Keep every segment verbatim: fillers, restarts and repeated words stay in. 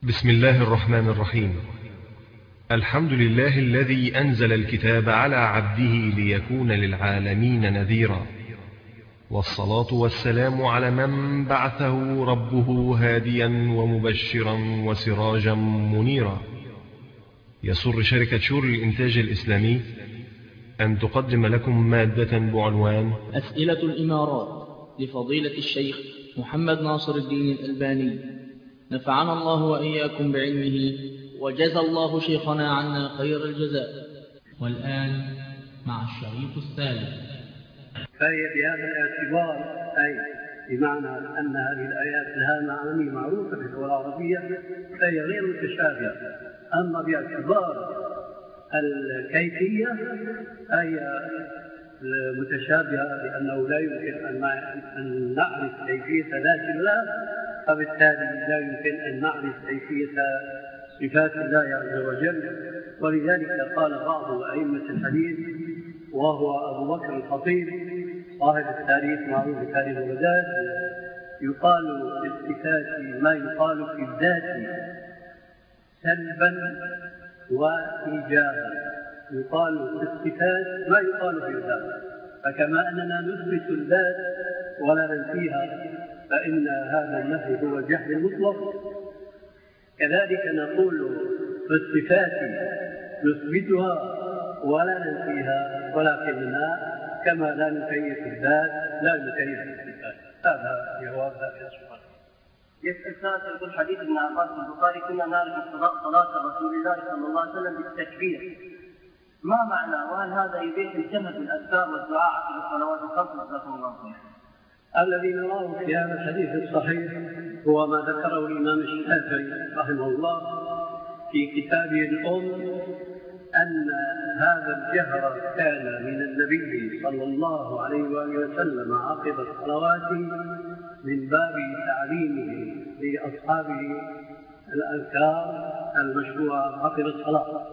بسم الله الرحمن الرحيم. الحمد لله الذي أنزل الكتاب على عبده ليكون للعالمين نذيرا، والصلاة والسلام على من بعثه ربه هاديا ومبشرا وسراجا منيرا. يسر شركة شور الإنتاج الإسلامي أن تقدم لكم مادة بعنوان أسئلة الإمارات لفضيلة الشيخ محمد ناصر الدين الألباني، نفعنا الله وإياكم بعلمه وجزى الله شيخنا عنا خير الجزاء. والآن مع الشريط الثالث. فهي بهذا الاعتبار أي بمعنى أن هذه الآيات لها معاني معروفة في اللغة العربية فهي غير متشابهة. أما باعتبار الكيفية أي متشابهة، لأنه لا يمكن أن نعرف كيفية ذات الله، فبالتالي لا يمكن أن نعرف كيفية صفات الله عز وجل. ولذلك قال بعض أئمة الحديث وهو أبو بكر الخطيب صاحب التاريخ معروف بتاريخ بغداد، يقال في الصفات ما يقال في الذات سلبا وإيجابا، يقال في الصفات ما يقال في الذات. فكما أننا نثبت الذات ولا ننفيها فإن هذا النفي هو الجهل المطلق، كذلك نقول في الصفات نثبتها ولا ننفيها، ولكننا كما لا نكيف الذات لا نكيف الصفات. هذا جواب ذلك السؤال. يسأل سائل يقول حديث ابن عباس في البخاري: كنا نعرف صلاة رسول الله صلى الله عليه وسلم بالتكبير، ما معنى؟ وهل هذا يبيح الجهل بالأذكار والدعاء في الصلوات الخمس؟ جزاكم الله خير. الذي نراه في هذا الحديث الصحيح هو ما ذكره الإمام الشافعي رحمه الله في كتابه الأم، أن هذا الجهر كان من النبي صلى الله عليه وآله وسلم عقب الصلوات من باب تعليمه لأصحابه الأذكار المشروعة عقب الصلاة.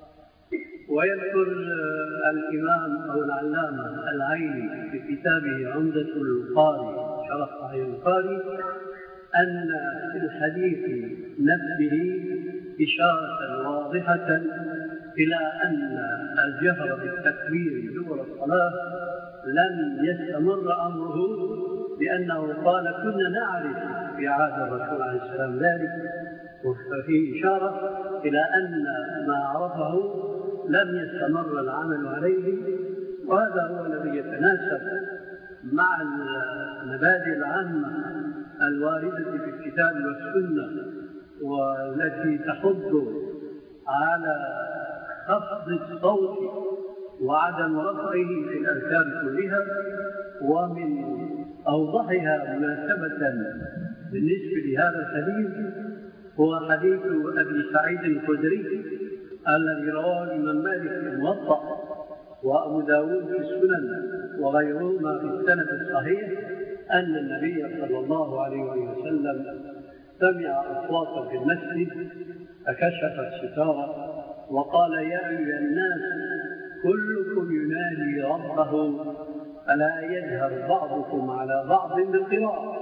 ويذكر الإمام أو العلامة العيني في كتابه عمدة القاري شرح صحيح البخاري أن في الحديث نفسه إشارة واضحة إلى أن الجهر بالتكبير دبر الصلاة لم يستمر أمره، لأنه قال كنا نعرف في عهد الرسول عليه السلام ذلك، وفيه إشارة إلى أن ما عرفه لم يستمر العمل عليه. وهذا هو الذي يتناسب مع المبادئ العامة الواردة في الكتاب والسنة، والتي تحض على خفض الصوت وعدم رفعه في الأذكار كلها. ومن أوضحها مناسبة بالنسبة لهذا الحديث هو حديث أبي سعيد الخدري الذي رواه الإمام مالك في الموطأ وأبو داود في السنن وغيرهما في السند الصحيح أن النبي صلى الله عليه وسلم سمع أصواتا في المسجد فكشف الستار وقال: يا أيها الناس كلكم ينادي ربه فلا يجهر بعضكم على بعض بالقراءة.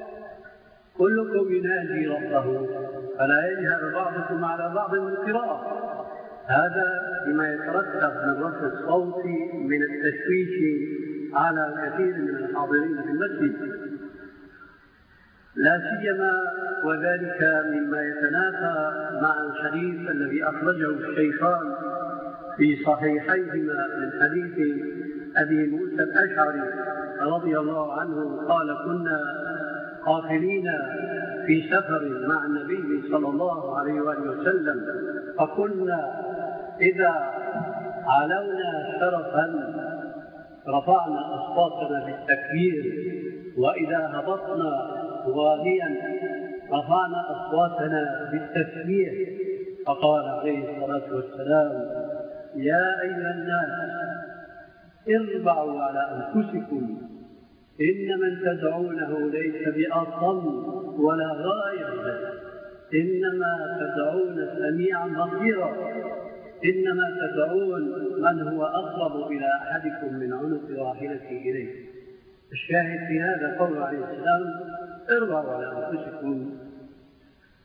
كلكم ينادي ربه فلا يجهر بعضكم على بعض بالقراءة. هذا بما يترتب من رفع الصوت من التشويش على كثير من الحاضرين في المسجد، لا سيما وذلك مما يتنافى مع الحديث الذي أخرجه الشيخان في صحيحيهما من حديث أبي موسى الأشعري رضي الله عنه قال: كنا قافلين في سفر مع النبي صلى الله عليه وآله وسلم، فكنا إذا علونا شرفا رفعنا أصواتنا بالتكبير، وإذا هبطنا واهيا رفعنا أصواتنا بالتسبيح. فقال عليه الصلاة والسلام: يا أيها الناس اربعوا على أنفسكم، إن من تدعونه ليس بأصم ولا غائب، إنما تدعون سميعا بصيرا، إنما تدعون من هو أقرب إلى أحدكم من عنق راحلته إليه. الشاهد في هذا قول عليه السلام: اربعوا على أنفسكم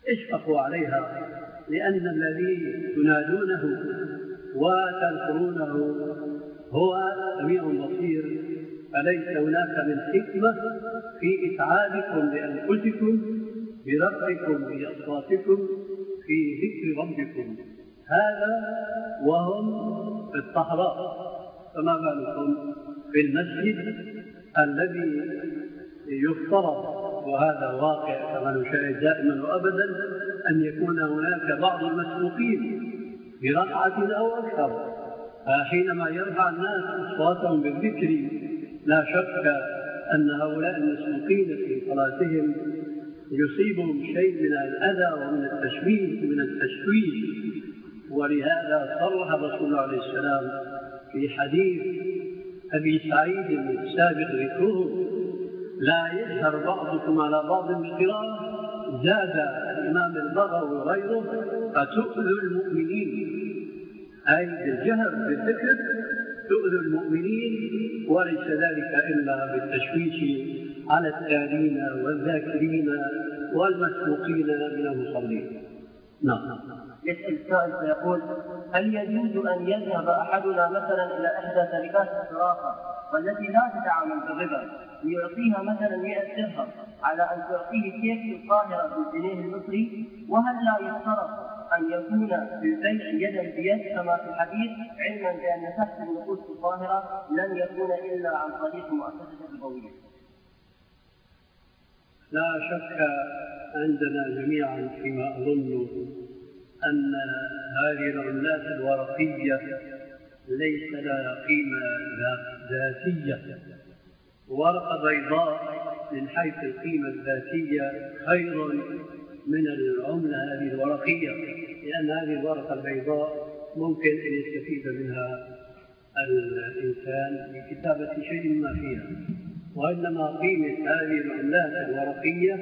اشفقوا عليها، لأن الذي تنادونه وتذكرونه هو سميع بصير، فليس هناك من حكمة في إتعابكم لأنفسكم برفعكم بأصواتكم في ذكر ربكم، هذا وهم في الصحراء، فما بالكم في المسجد الذي يفترض، وهذا واقع كما نشاهد دائما وأبدا، أن يكون هناك بعض المسبوقين بركعة أو أكثر، حينما يرفع الناس أصواتهم بالذكر لا شك أن هؤلاء المسبوقين في صلاتهم يصيبهم شيء من الأذى ومن التشويش من التشويش ولهذا صرح رسول الله عليه السلام في حديث أبي سعيد السابق ذكره: لا يجهر بعضكم على بعض بالقراءة. زاد الإمام البغوي وغيره: فتؤذوا المؤمنين، أي بالجهر بالذكر تؤذوا المؤمنين، وليس ذلك إلا بالتشويش على التالين والذاكرين والمسبوقين من المصلين. نعم. يسأل السائل فيقول: هل يجوز أن يذهب أحدنا مثلا إلى إحدى شركات الصرافة والتي لا تتعامل بالربا ليعطيها مثلا مئة درهم على أن تعطيه كيك في القاهرة بالجنيه المصري، وهل لا يشترط أن يكون بالبيع يدا بيد كما في الحديث، علما بأن سحب النقود في القاهرة لن يكون إلا عن طريق مؤسسة ربوية؟ لا شك عندنا جميعا فيما أظن أن هذه العملات الورقية ليس لها قيمة ذاتية. ورقة بيضاء من حيث القيمة الذاتية خير من العملة هذه الورقية، لأن هذه الورقة البيضاء ممكن أن يستفيد منها الإنسان لكتابة شيء ما فيها، وإنما قيمة هذه العملات الورقية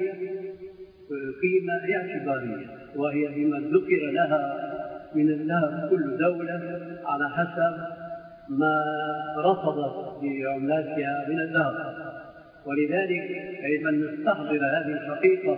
قيمة اعتبارية، وهي بما ذكر لها من الذهب كل دولة على حسب ما رفضت بعملاتها من الذهب. ولذلك يجب أن نستحضر هذه الحقيقة،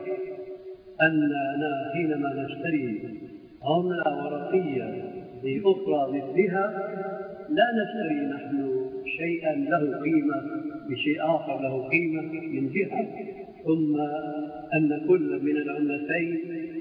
أننا حينما نشتري عملة ورقية بأخرى مثلها لا نشتري نحن شيئا له قيمة بشيء آخر له قيمة من جهة، ثم أن كل من العملتين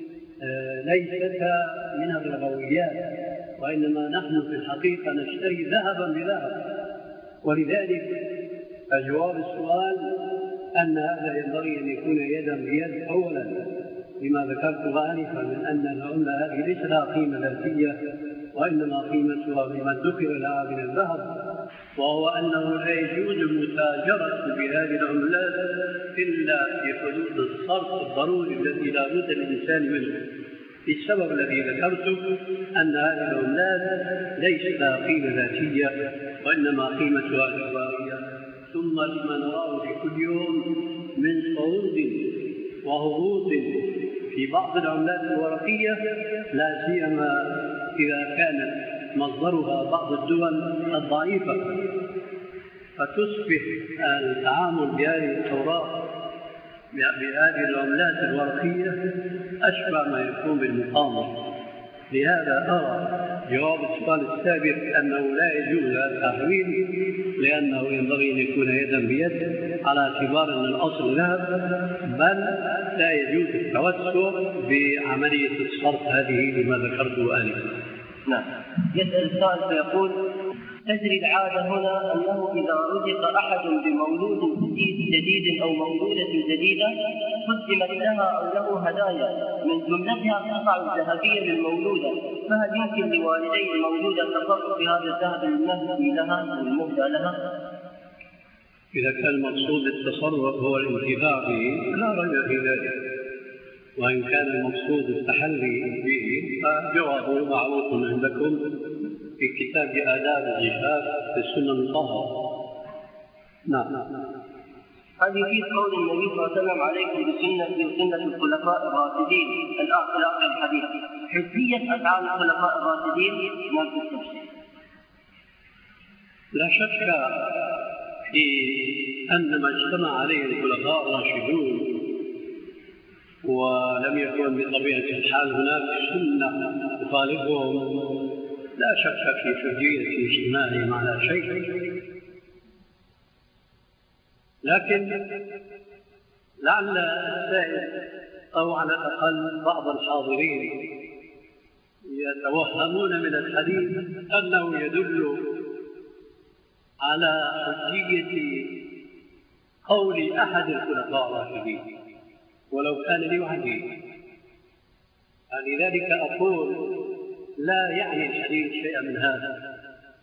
ليست من الربويات، وإنما نحن في الحقيقة نشتري ذهبا بذهب. ولذلك فجواب السؤال أن هذا ينبغي أن يكون يدا بيد أولا لما ذكرت آنفا من أن العملة هذه ليس لها قيمة ذاتية، وإنما قيمتها بما ذكر لها من الذهب، وهو أنه لا يجوز المتاجرة بهذه العملات إلا في حدود الصرف الضروري الذي لا بد للإنسان منه، السبب الذي ذكرته أن هذه العملات ليس لها قيمة ذاتية وإنما قيمتها اعتبارية. ثم لما نراه في كل يوم من صعود وهبوط في بعض العملات الورقية، لا سيما إذا كانت مصدرها بعض الدول الضعيفة، فتصبح التعامل بهذه الأوراق بهذه العملات الورقية أشبه ما يكون بالمقامرة. لهذا أرى جواب السؤال السابق أنه لا يجوز التحويل، لأنه ينبغي أن يكون يدا بيد على اعتبار أن الأصل ذهب، بل لا يجوز التوسع بعملية الصرف هذه لما ذكرته آنفا. نعم. يسأل السائل فيقول: تجري العادة هنا أنه إذا رزق أحد بمولود جديد جديد أو مولودة جديدة قدمت لها أو له هدايا من جملتها قطع ذهبية للمولودة، فهل يمكن لوالدي المولودة التصرف بهذا الذهب المهدي لها والمهدى لها؟ إذا كان المقصود التصرف هو الانتفاع به لا ريب في ذلك، وإن كان المقصود التحلي به فجوابه معروف عندكم في كتاب آداب الزفاف في السنة المطهرة. نعم. هذه في قول النبي صلى الله عليه وسلم: عليكم بسنة بسنة الخلفاء الراشدين، الآن في آخر الحديث. حجية أفعال الخلفاء الراشدين نفس التفسير. لا شك في أن ما اجتمع عليه الخلفاء الراشدون ولم يكن بطبيعة الحال هناك سنة تخالفهم، لا شك في حجية اجتماعهم على شيء، لكن لعل السائل أو على الأقل بعض الحاضرين يتوهمون من الحديث أنه يدل على حجية قول أحد الخلفاء الراشدين ولو كان لوحده. لذلك أقول لا يعني الحديث شيئا من هذا.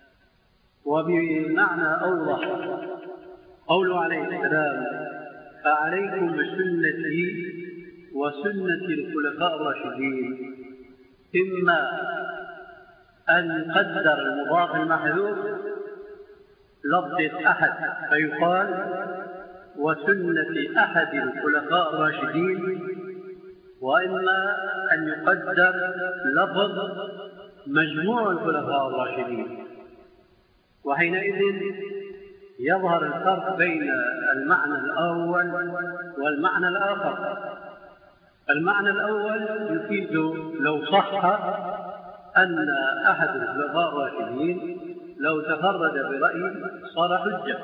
وبمعنى أوضح قوله عليه السلام: فعليكم بسنتي وسنة الخلفاء الراشدين، إما أن يقدر المضاف المحذوف لفظ أحد فيقال وسنة أحد الخلفاء الراشدين، وإما أن يقدر لفظ مجموع الخلفاء الراشدين، وحينئذ يظهر الفرق بين المعنى الأول والمعنى الآخر. المعنى الأول يفيد لو صح أن أحد الخلفاء الراشدين لو تفرد برأي صار حجة،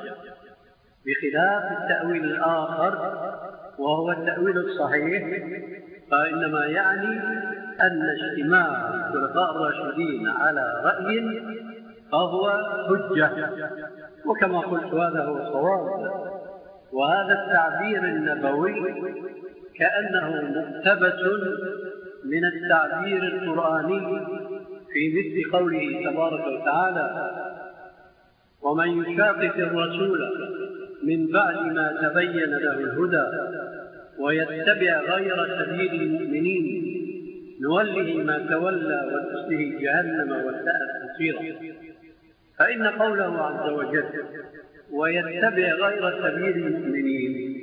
بخلاف التأويل الآخر وهو التأويل الصحيح، فإنما يعني أن اجتماع الخلفاء الراشدين على رأي فهو حجة، وكما قلت هذا هو الصواب. وهذا التعبير النبوي كأنه مقتبس من التعبير القرآني في مثل قوله تبارك وتعالى: ومن يشاقق الرسول من بعد ما تبين له الهدى ويتبع غير سبيل المؤمنين نوله ما تولى ونصله جهنم وساءت مصيرا. فإن قوله عز وجل ويتبع غير سبيل المؤمنين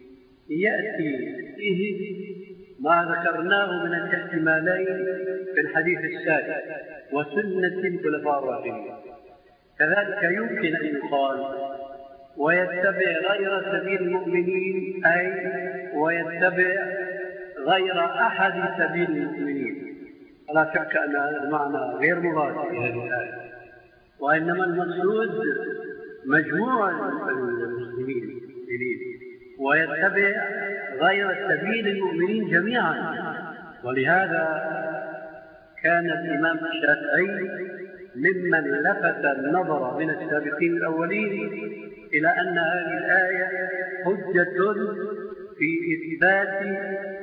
يأتي فيه ما ذكرناه من الاحتمالين في الحديث السابق وسنة الخلفاء الراشدين. كذلك يمكن أن يقال ويتبع غير سبيل المؤمنين، أي ويتبع غير أحد سبيل المؤمنين. لا شك أن هذا المعنى غير مراد في هذه الآية، وإنما المقصود مجموع المسلمين ويتبع غير سبيل المؤمنين جميعا. ولهذا كان الإمام الشافعي ممن لفت النظر من السابقين الأولين إلى أن هذه الآية حجة في إثبات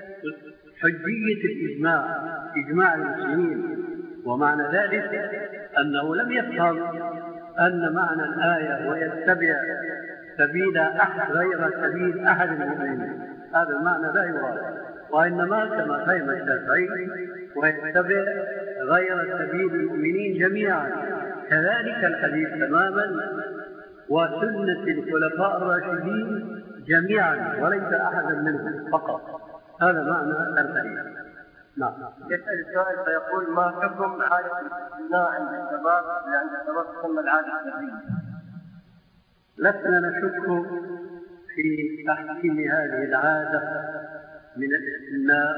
حجية الإجماع، إجماع المسلمين. ومعنى ذلك أنه لم يفهم أن معنى الآية ويتبع سبيل أحد غير سبيل أحد المؤمنين، هذا المعنى لا يراد، وإنما كما فهم الشافعي ويتبع غير سبيل المؤمنين جميعا. كذلك الحديث تماما وسنة الخلفاء الراشدين جميعا وليس أحدا منهم فقط، هذا معنى الحديث. نعم. يسأل السؤال فيقول: ما حكم عادة الاستثناء عند الشباب لأن الشباب تسمى العادة الشرعية؟ لسنا نشك في تحكيم هذه العادة من الاستثناء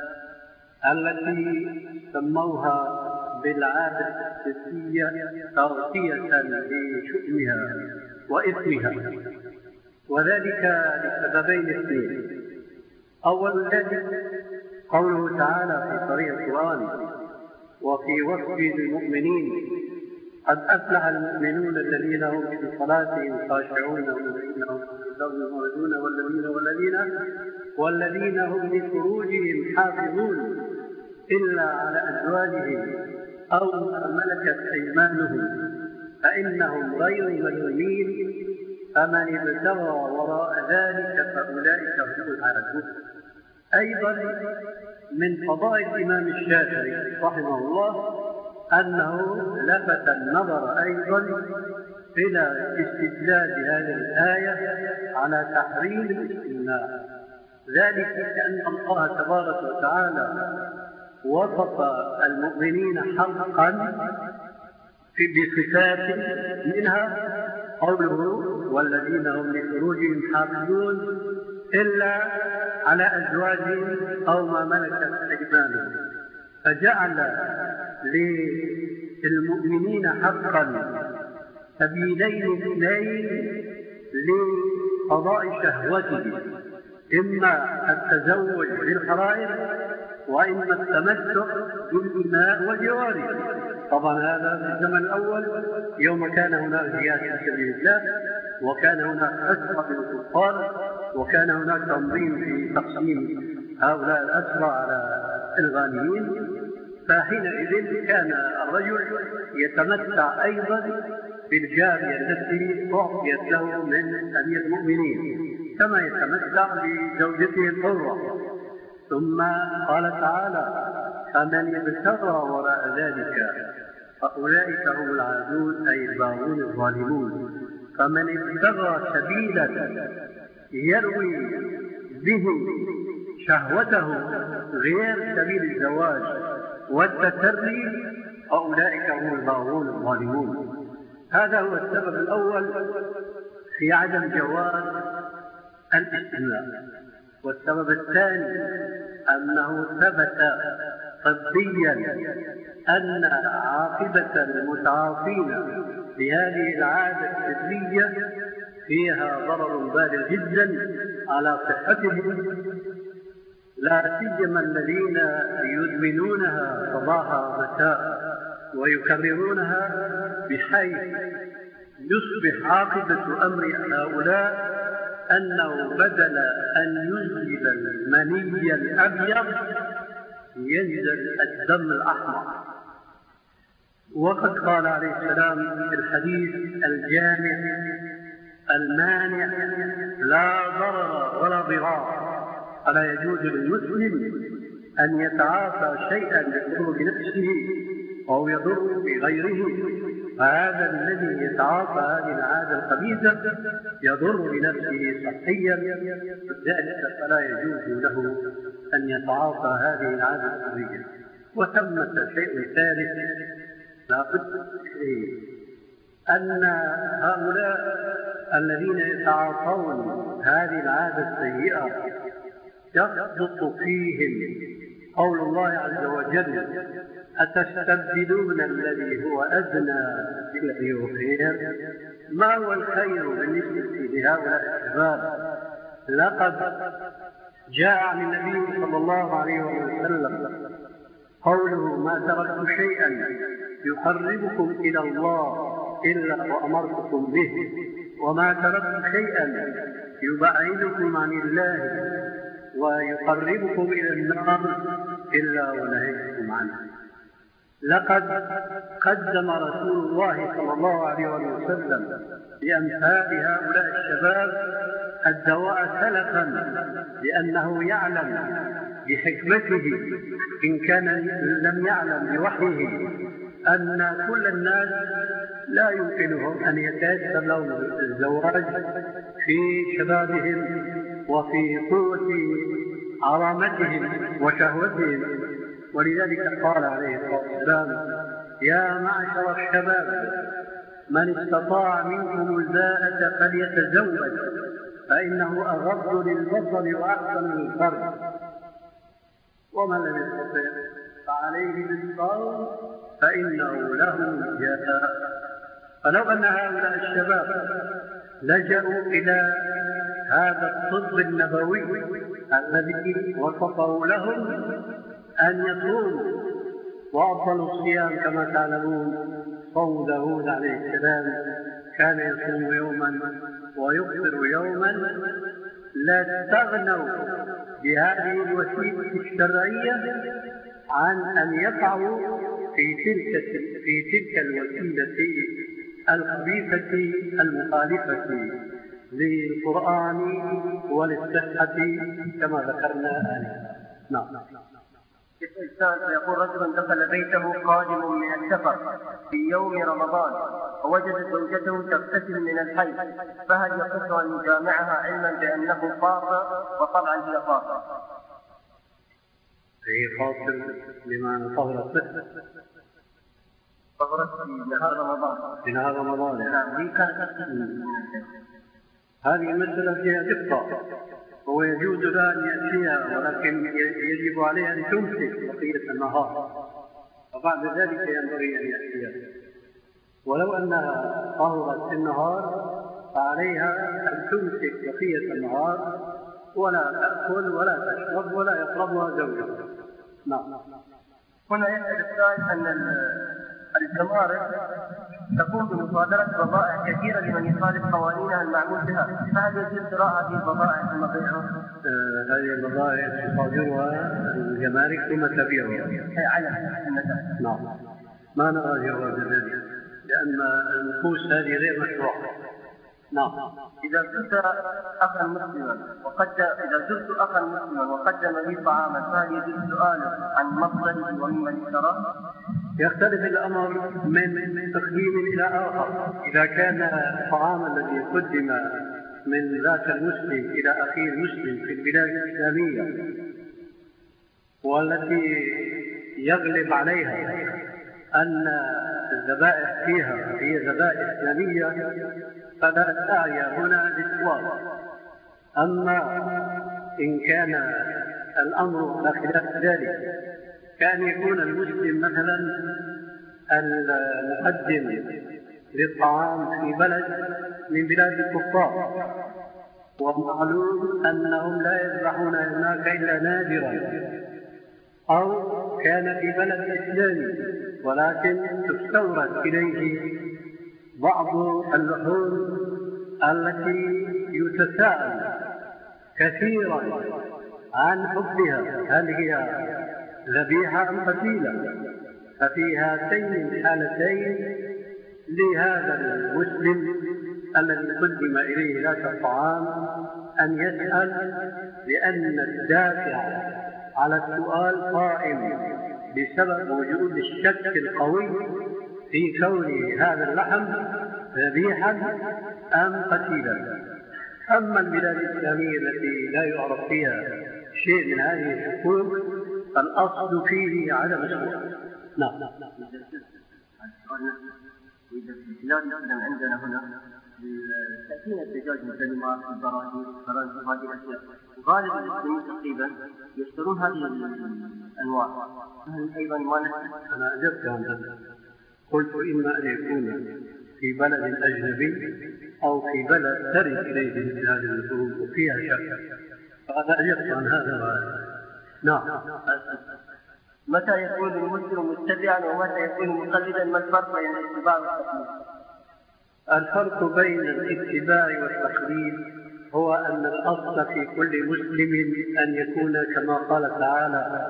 التي سموها بالعادة السياسية تغطية لشؤمها وإثمها، وذلك لسببين اثنين. أول ذلك قوله تعالى في طريق القرآن: وفي وصف المؤمنين قد أفلح المؤمنون الذين هم في صلاتهم خاشعون والذين هم يصلون والذين والذين والذين هم لفروجهم حافظون إلا على أزواجهم أو ملكت أيمانهم فإنهم غير ملومين فمن ابتغى وراء ذلك فأولئك هم العادون. أيضا من فضائل الإمام الشافعي رحمه الله أنه لفت النظر أيضا إلى استدلال هذه الآية على تحريم الاستثناء، ذلك لأن الله تبارك وتعالى وصف المؤمنين حقا بصفات منها قوله: والذين هم لفروجهم حافظون إلا على أزواجهم أو ما ملكت أيمانهم، فجعل للمؤمنين حقا سبيلين اثنين لقضاء شهوتهم، إما التزوج بالحرائر وإما التمتع بالإماء والجواري. طبعا هذا في الزمن الأول يوم كان هناك جهاد في سبيل الله، وكان هناك أسرى بالكفار، وكان هناك تنظيم في تقسيم هؤلاء الأسرى على الغانيين، فحينئذ كان الرجل يتمتع أيضا بالجارية التي أعطيت له من أمير المؤمنين كما يتمتع بزوجته الحرة. ثم قال تعالى: فمن ابتغى وراء ذلك فأولئك هم العادون، أي الباغون الظالمون. فمن ابتغى سبيلا يروي به شهوته غير سبيل الزواج والتسري فأولئك هم الباغون الظالمون. هذا هو السبب الأول في عدم جواز الاستماع. والسبب الثاني أنه ثبت طبيا أن عاقبة المتعاطين بهذه العادة السرية فيها ضرر بالغ جدا على صحتهم، لا سيما الذين يدمنونها صباح ومساء ويكررونها، بحيث يصبح عاقبة أمر هؤلاء أنه بدل أن ينزل المني الأبيض ينزل الدم الأحمر. وقد قال عليه السلام في الحديث الجامع المانع: لا ضرر ولا ضرار، فلا يجوز للمسلم أن يتعاطى شيئا يضر بنفسه أو يضر بغيره. فهذا الذي يتعاطى هذه العادة الخبيثة يضر بنفسه صحيا، ذلك فلا يجوز له أن يتعاطى هذه العادة الخبيثة. وثمة شيء ثالث لا بد فيه، أن هؤلاء الذين يتعاطون هذه العادة السيئة يصدق فيهم قول الله عز وجل: أتستبدلون الذي هو أدنى بالذي هو خير. ما هو الخير بالنسبة لهؤلاء الشباب؟ لقد جاء عن النبي صلى الله عليه وسلم قوله: ما تركت شيئا يقربكم إلى الله إلا وأمرتكم به، وما تركت شيئا يبعدكم عن الله ويقربكم إلى النار إلا ونهيتكم عنه. لقد قدم رسول الله صلى الله عليه وسلم لأمثال هؤلاء الشباب الدواء سلفا، لأنه يعلم بحكمته إن كان لم يعلم بوحيه أن كل الناس لا يمكنهم أن يتيسر لهم الزواج في شبابهم وفي قوة عظمتهم وشهوتهم. ولذلك قال عليه الصلاة والسلام: يا معشر الشباب من استطاع منكم الباءة فليتزوج فإنه أغض للبصر وأحسن للفرج، ومن لم يستطع فعليه بالصوم فإنه له وجاء. فلو أن هؤلاء الشباب لجأوا إلى هذا الطب النبوي الذي وصفه لهم أن يصوموا، وأفضل الصيام كما تعلمون صوم داود عليه السلام، كان يصوم يوما ويفطر يوما، لا تستغنوا بهذه الوسيلة الشرعية عن أن يقعوا في تلك في تلك الوسيلة الخبيثة المخالفة للقرآن وللصحة كما ذكرنا آنفا. نعم. الإنسان يقول: رجل دخل بيته قادم من السفر في يوم رمضان ووجد زوجته تغتسل من الحيض، فهل يصح أن يجامعها علما بأنه طاهر؟ وطبعا هي طاهرة. هي طاهرة لما طهرت به، طهرت في نهار رمضان. في نهار رمضان نعم، هي كانت تغتسل. هذه المسألة فيها دقة، هو يجوز له أن يأتيها، ولكن يجب عليه أن تمسك بقية النهار، وبعد ذلك ينبغي أن يأتيها. ولو أنها طهرت في النهار فعليها أن تمسك بقية النهار ولا تأكل ولا تشرب ولا يقربها زوجها. نعم. هنا يسأل السائل أن الجمارك تقوم بمصادرة بضائع كثيرة لمن يخالف قوانينها المعمول بها، فهل يجوز شراء هذه البضائع ثم بيعها؟ آه هذه البضائع تصادرها الجمارك ثم تبيعها. أي على النتائج. نعم. ما نرى جواز ذلك لأن النفوس هذه غير مشروعة. نعم. إذا زرت أخا مسلما وقد إذا زرت أخا مسلما وقدم لي طعاما فهل يجوز سؤاله عن مصدره وممن اشتراه؟ يختلف الأمر من تقديم إلى آخر. إذا كان الطعام الذي قدم من ذاك المسلم إلى أخيه المسلم في البلاد الإسلامية والتي يغلب عليها أن الذبائح فيها هي ذبائح إسلامية فلا داعي هنا للسؤال. أما إن كان الأمر على خلاف ذلك، كان يكون المسلم مثلا المقدم للطعام في بلد من بلاد الكفار، ومعلوم أنهم لا يذبحون هناك إلا نادرا، أو كان في بلد إسلامي ولكن تستورد إليه بعض اللحوم التي يتساءل كثيرا عن حبها، هل هي ذبيحة أم قتيلة؟ ففي هاتين الحالتين لهذا المسلم الذي قدم إليه ذاك الطعام أن يسأل، لأن الدافع على السؤال قائم بسبب وجود الشك القوي في كون هذا اللحم ذبيحا أم قتيلا. أما البلاد الإسلامية التي لا يعرف فيها شيء من هذه الحقوق فالأصل فيه عدم السؤال. نعم. وإذا في البلاد مثلا عندنا هنا تأتينا الدجاج مسلمات البراجيل الفرنسي وهذه الأشياء، وغالب المسلمين تقريبا يشترون هذه الأنواع، فهل أيضا ما نحن؟ أنا أجبت عن هذا، قلت إما أن يكون في بلد أجنبي أو في بلد ترد إليه مثل هذه اللحوم وفيها شك، فأنا أجبت عن هذا. نعم. متى يكون المسلم متبعا ومتى يكون مقلدا؟ ما الفرق بين الاتباع والتقليد؟ الفرق بين الاتباع والتقليد هو أن الأصل في كل مسلم أن يكون كما قال تعالى: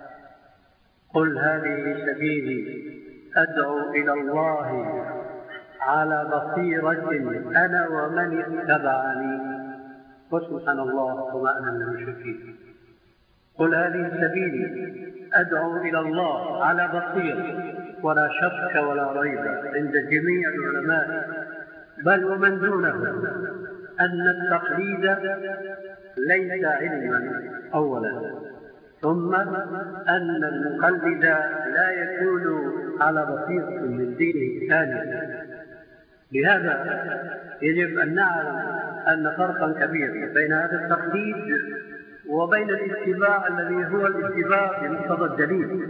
قل هذه سبيلي أدعو إلى الله على بصيرة أنا ومن اتبعني وسبحان الله وما أنا من المشركين. قل هذه سبيلي أدعو إلى الله على بصيرة، ولا شك ولا ريب عند جميع العلماء بل ومن دونهم أن التقليد ليس علما أولا، ثم أن المقلد لا يكون على بصيرة من دينه ثانيا. لهذا يجب أن نعلم أن فرقا كبيرا بين هذا التقليد وبين الاتباع الذي هو الاتباع بمقتضى الدليل،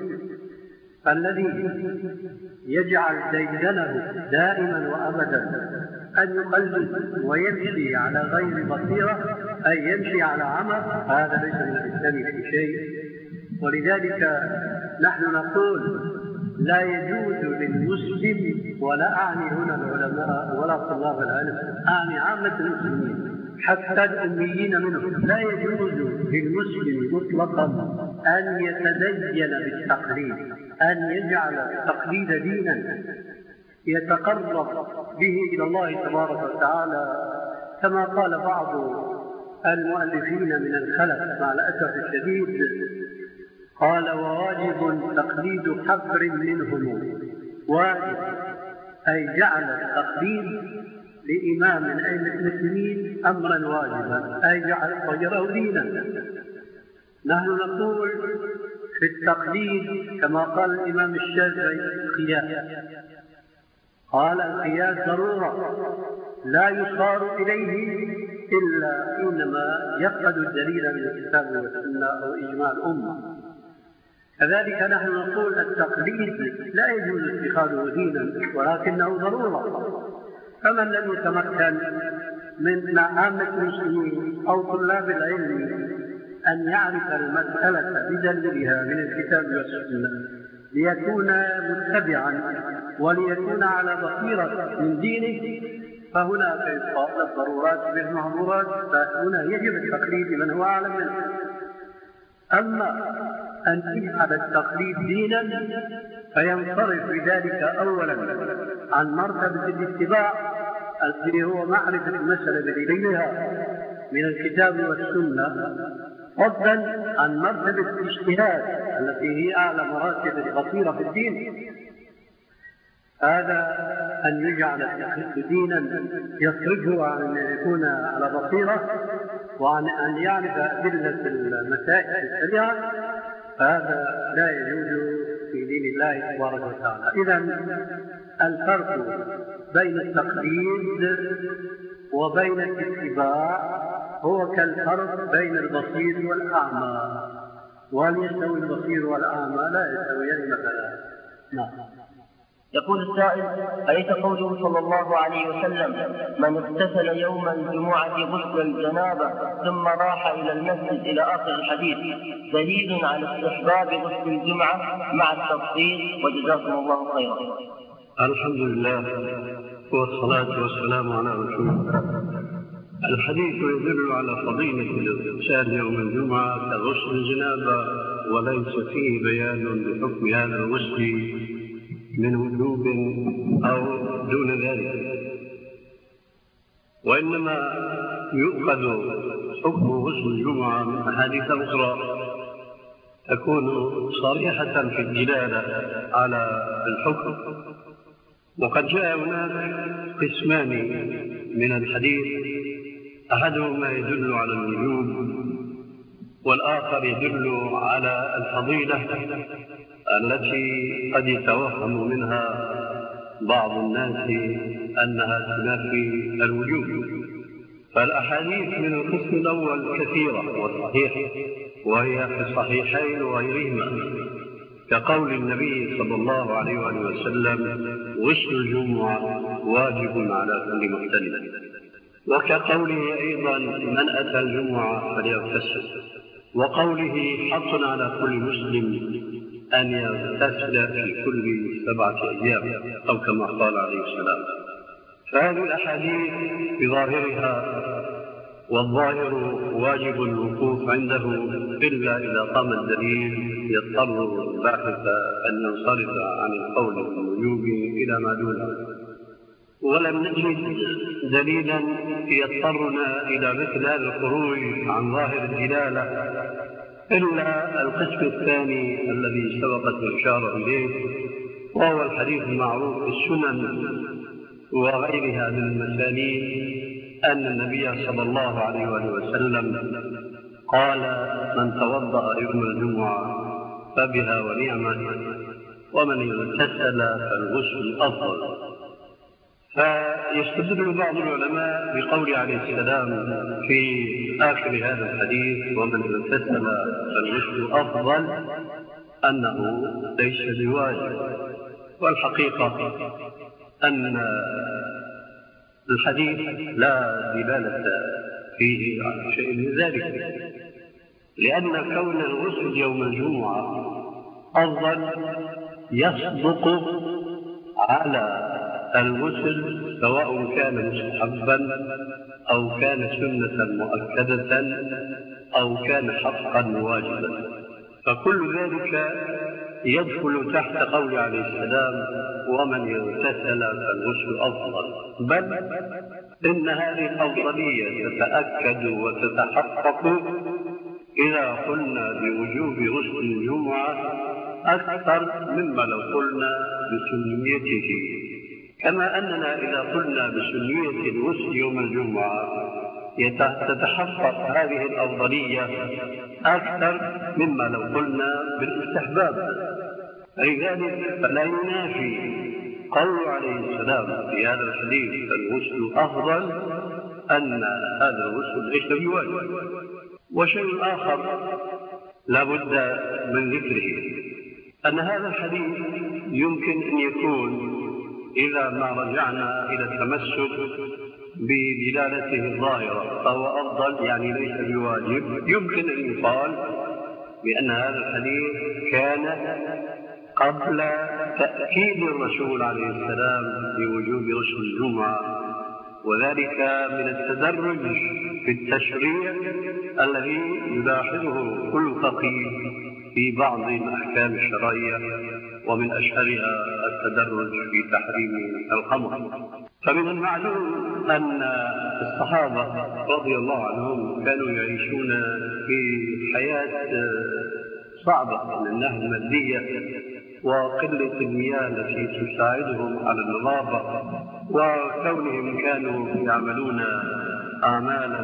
الذي يجعل ديدنه دائما وأبدا أن يقلد ويمشي على غير بصيرة، أي يمشي على عمى، هذا ليس من الإسلام في شيء. ولذلك نحن نقول لا يجوز للمسلم، ولا أعني هنا العلماء ولا طلاب العلم، أعني عامة المسلمين حتى الأميين منهم، لا يجوز للمسلم مطلقا أن يتدين بالتقليد، أن يجعل التقليد دينا يتقرب به إلى الله تبارك وتعالى، كما قال بعض المؤلفين من الخلف مع الأسف الشديد، قال: وواجب تقليد حبر منهم واجب، أي جعل التقليد لإمام من أئمة المسلمين أمرا واجبا، أي جعل غيره دينا. نحن نقول في التقليد كما قال الإمام الشافعي: قياس. قال: القياس ضرورة لا يصار إليه إلا حينما يفقد الدليل من الكتاب والسنة أو إجماع الأمة. كذلك نحن نقول التقليد لا يجوز اتخاذه دينا ولكنه ضرورة، فمن لم يتمكن من عامة المسلمين أو طلاب العلم أن يعرف المسألة بدليلها من الكتاب والسنة ليكون متبعا وليكون على بصيرة من دينه، فهناك إسقاط الضرورات بالمحظورات، فهنا يجب التقليد من هو أعلم منه. أما أن يجعل التقليد دينا فينصرف بذلك أولا عن مرتبة الاتباع الذي هو معرفة المسألة بدليلها من الكتاب والسنة، فضلا عن مرتبة الاجتهاد التي هي أعلى مراتب البصيرة في الدين. هذا أن يجعل التقليد دينا يصرفه عن أن يكون على بصيرة وعن أن يعرف أدلة المسائل الشريعة، فهذا لا يجوز في دين الله تبارك وتعالى. إذن الفرق بين التقليد وبين الاتباع هو كالفرق بين البصير والأعمى، وهل يستوي البصير والأعمى؟ لا يستويان مثلا. نعم. يقول السائل: أليس قوله صلى الله عليه وسلم من اغتسل يوم الجمعة غسل الجنابة ثم راح إلى المسجد إلى آخر الحديث دليل على استحباب غسل الجمعة مع التفصيل؟ وجزاكم الله خيرا. الحمد لله والصلاة والسلام على رسول الله. الحديث يدل على فضيلة الاغتسال يوم الجمعة كغسل الجنابة، وليس فيه بيان بحكم هذا الغسل من وجوب أو دون ذلك، وإنما يؤخذ حكم غسل الجمعة من أحاديث أخرى تكون صريحة في الدلالة على الحكم. وقد جاء هناك قسمان من الحديث، أحدهما يدل على الوجوب والآخر يدل على الفضيلة التي قد يتوهم منها بعض الناس أنها تنافي الوجوب. فالأحاديث من القسم الأول كثيرة وصحيحة، وهي في الصحيحين وغيرهما، كقول النبي صلى الله عليه وسلم: غسل الجمعة واجب على كل محتلم، وكقوله أيضا: من أتى الجمعة فليغتسل، وقوله: حق على كل مسلم أن يغتسل في كل سبعة أيام، أو كما قال عليه السلام. فهذه الأحاديث بظاهرها، والظاهر واجب الوقوف عنده إلا إذا قام الدليل يضطر الباحث أن ينصرف عن القول بالوجوب إلى ما دونه. ولم نجد دليلا يضطرنا إلى مثل هذا الخروج عن ظاهر الدلالة إلا القسم الثاني الذي سبقت الإشارة إليه، وهو الحديث المعروف في السنن وغيرها من المسانيد أن النبي صلى الله عليه وسلم قال: من توضأ يوم الجمعة فبها ونعمة، ومن اغتسل فالغسل أفضل. فيستدل بعض العلماء بقول عليه السلام في آخر هذا الحديث: ومن اغتسل فالغسل أفضل، أنه ليس بواجب. والحقيقة أن الحديث لا دلالة فيه على شيء من ذلك، لأن كون الغسل يوم الجمعة أفضل يصدق على الغسل سواء كان مستحبا أو كان سنة مؤكدة أو كان حقا واجبا، فكل ذلك يدخل تحت قول عليه السلام: ومن اغتسل فالغسل أفضل. بل إن هذه الأفضلية تتأكد وتتحقق إذا قلنا بوجوب غسل الجمعة أكثر مما لو قلنا بسنيته، كما أننا إذا قلنا بسنية الغسل يوم الجمعة تتحقق هذه الأفضلية أكثر مما لو قلنا بالاستحباب. لذلك فلا ينافي قول عليه السلام في هذا الحديث: الغسل أفضل، أن هذا الغسل ليس بواجب. وشيء آخر لا بد من ذكره، أن هذا الحديث يمكن أن يكون إذا ما رجعنا إلى التمسك بدلالته الظاهرة فهو أفضل، يعني ليس بواجب. يمكن أن يقال بأن هذا الحديث كان قبل تأكيد الرسول عليه السلام بوجوب غسل الجمعة، وذلك من التدرج في التشريع الذي يلاحظه كل فقيه في بعض الأحكام الشرعية، ومن أشهرها التدرج في تحريم الخمر. فمن المعلوم أن الصحابة رضي الله عنهم كانوا يعيشون في حياة صعبة من الناحية المادية، وقلة المياه التي تساعدهم على النظافة، وكونهم كانوا يعملون أعمالا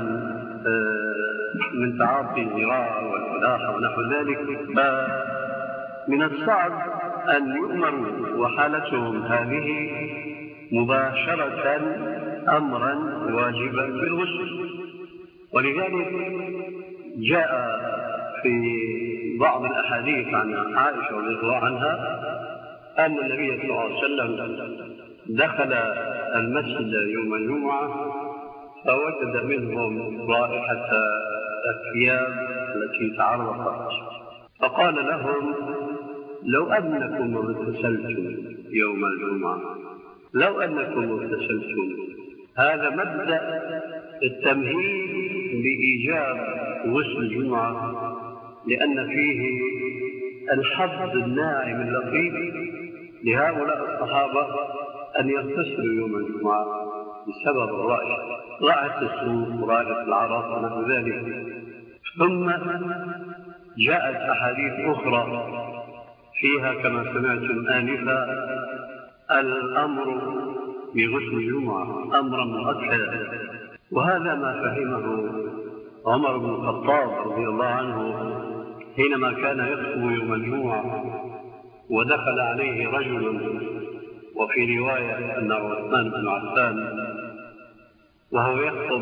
من تعاطي الزراعة والفلاحة ونحو ذلك، فمن الصعب أن يؤمروا وحالتهم هذه مباشرة أمرا واجبا بالغسل. ولذلك جاء في بعض الأحاديث عن عائشة رضي الله عنها أن النبي صلى الله عليه وسلم دخل المسجد يوم الجمعة فوجد منهم رائحة الثياب التي تعرفت، فقال لهم: لو أنكم اغتسلتم يوم الجمعة، لو أنكم اغتسلتم. هذا مبدأ التمهيد لإيجاب غسل الجمعة، لأن فيه الحظ الناعم اللطيف لهؤلاء الصحابة أن يغتسلوا يوم الجمعة بسبب الرائحة، رائحة السوق ورائحة العرق ونحو ذلك. ثم جاءت أحاديث أخرى فيها كما سمعتم آنفا الأمر بغسل الجمعة أمرا مؤكدا، وهذا ما فهمه عمر بن الخطاب رضي الله عنه حينما كان يخطب يوم الجمعة ودخل عليه رجل، وفي رواية أنه عثمان بن عفان، وهو يخطب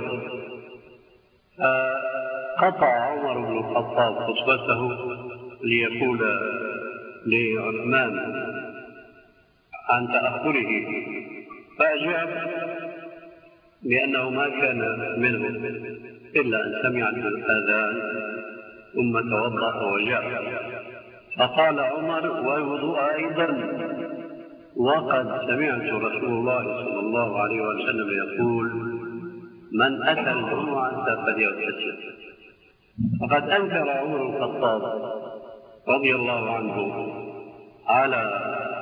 فقطع عمر بن الخطاب خطبته ليقول لعثمان عن تأخره، فأجاب لأنه ما كان منه إلا أن سمع الآذان ثم توضأ وجاء. فقال عمر: والوضوء أيضا، وقد سمعت رسول الله صلى الله عليه وسلم يقول: من أتى الجمعة فليغتسل. فقد أنكر عمر بن الخطاب رضي الله عنه على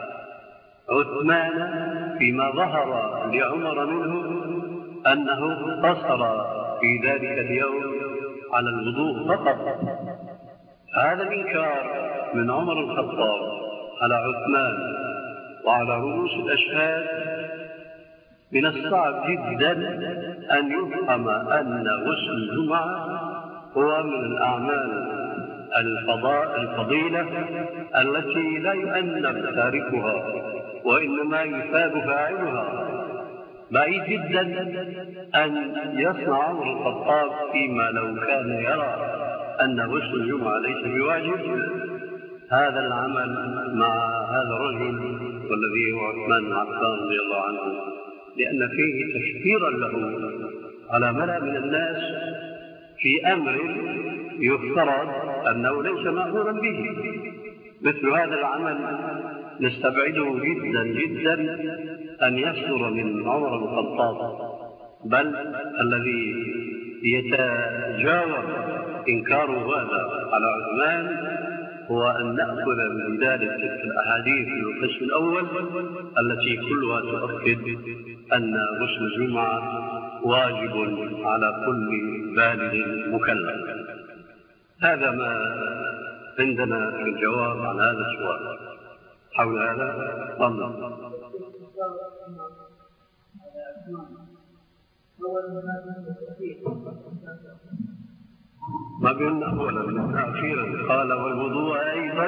عثمان فيما ظهر لعمر منه أنه اقتصر في ذلك اليوم على الوضوء فقط. هذا الإنكار من عمر الخطاب على عثمان وعلى رؤوس الأشهاد من الصعب جدا أن يفهم أن غسل الجمعة هو من الأعمال الفضاء الفضيلة التي لا يؤنب تاركها وإنما يثاب فاعلها. بعيد جدا أن يصنع عمر الخطاب فيما لو كان يرى أن غسل الجمعة ليس بواجب هذا العمل مع هذا الرجل والذي هو عثمان بن عفان رضي الله عنه، لأن فيه تشكيرا له على ملأ من الناس في أمر يفترض أنه ليس مأمورا به. مثل هذا العمل نستبعده جدا جدا أن يصدر من عمر بن الخطاب، بل الذي يتجاوز إنكار هذا على عثمان هو أن نأخذ من ذلك تلك الأحاديث في القسم الأول التي كلها تؤكد أن غسل الجمعة واجب على كل بالغ مكلف. هذا ما عندنا في الجواب عن هذا السؤال. حول هذا تفضل. ما بين أولا من أخيرا قال والوضوء أيضا.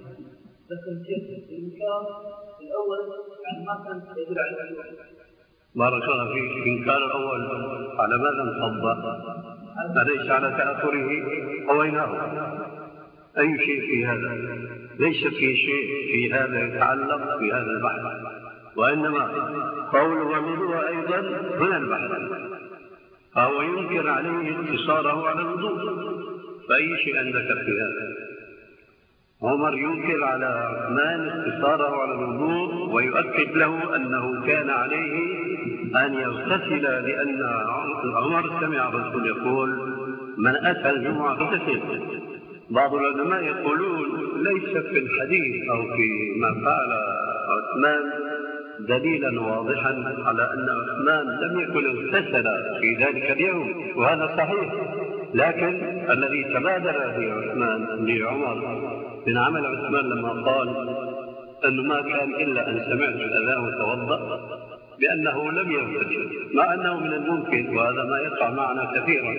بس الإنكار الأول يعني ما كان يدل على الوضوء. بارك الله فيك. إن كان الأول على ماذا انصب؟ أليس على تأثره قويناه؟ أي شيء في هذا؟ ليس في شيء في هذا يتعلق بهذا البحث، وإنما قول ومنه أيضا من البحث، فهو ينكر عليه اقتصاره على الوضوء. فأي شيء عندك في هذا؟ عمر ينكر على عثمان اقتصاره على الوضوء ويؤكد له أنه كان عليه أن يغتسل، لأن عمر سمع الرسول يقول من أتى الجمعة فاغتسل. بعض العلماء يقولون ليس في الحديث أو في ما فعل عثمان دليلا واضحا على أن عثمان لم يكن اغتسل في ذلك اليوم، وهذا صحيح. لكن الذي تبادر به عثمان لعمر من عمل عثمان لما قال أنه ما كان إلا أن سمعت الأذان وتوضأ، بأنه لم يغتسل، مع أنه من الممكن، وهذا ما يقع معنا كثيرا،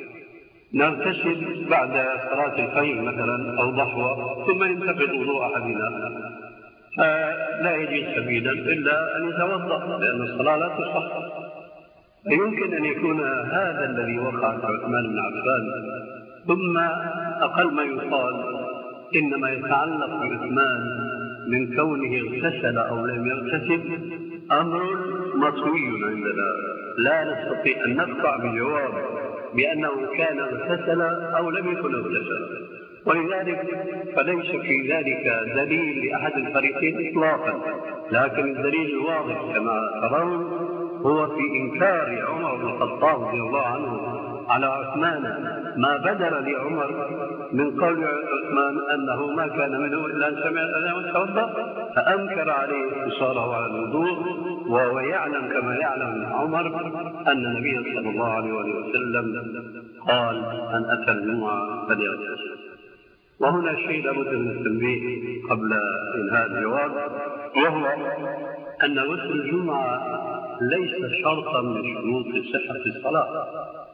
نغتسل بعد صلاة الفجر مثلا أو ضحوة ثم ينتقل وضوء أحدنا، فلا يجد سبيلا إلا أن يتوضأ لأن الصلاة لا تصح. يمكن أن يكون هذا الذي وقع في عثمان بن عفان. ثم أقل ما يقال إنما يتعلق بعثمان من كونه اغتسل أو لم يغتسل أمر مطوي عندنا، لا نستطيع أن نقطع بجواب بأنه كان اغتسل أو لم يكن اغتسل، ولذلك فليس في ذلك دليل لأحد الفريقين إطلاقا. لكن الدليل الواضح كما ترون هو في إنكار عمر بن الخطاب رضي الله عنه على عثمان ما بدل لعمر من قول عثمان أنه ما كان منه إلا أن سمع الأذان وتوضأ، فأنكر عليه اقتصاره على الوضوء، وهو يعلم كما يعلم عمر أن النبي صلى الله عليه وسلم قال أن أتى الجمعة فليغتسل. وهنا شيء لابد من التنبيه قبل إنهاء الجواب، وهو أن غسل الجمعة ليس شرطا من شروط صحة الصلاة،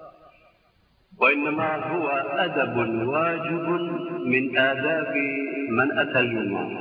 وإنما هو أدب واجب من آداب من أتى الجمعة.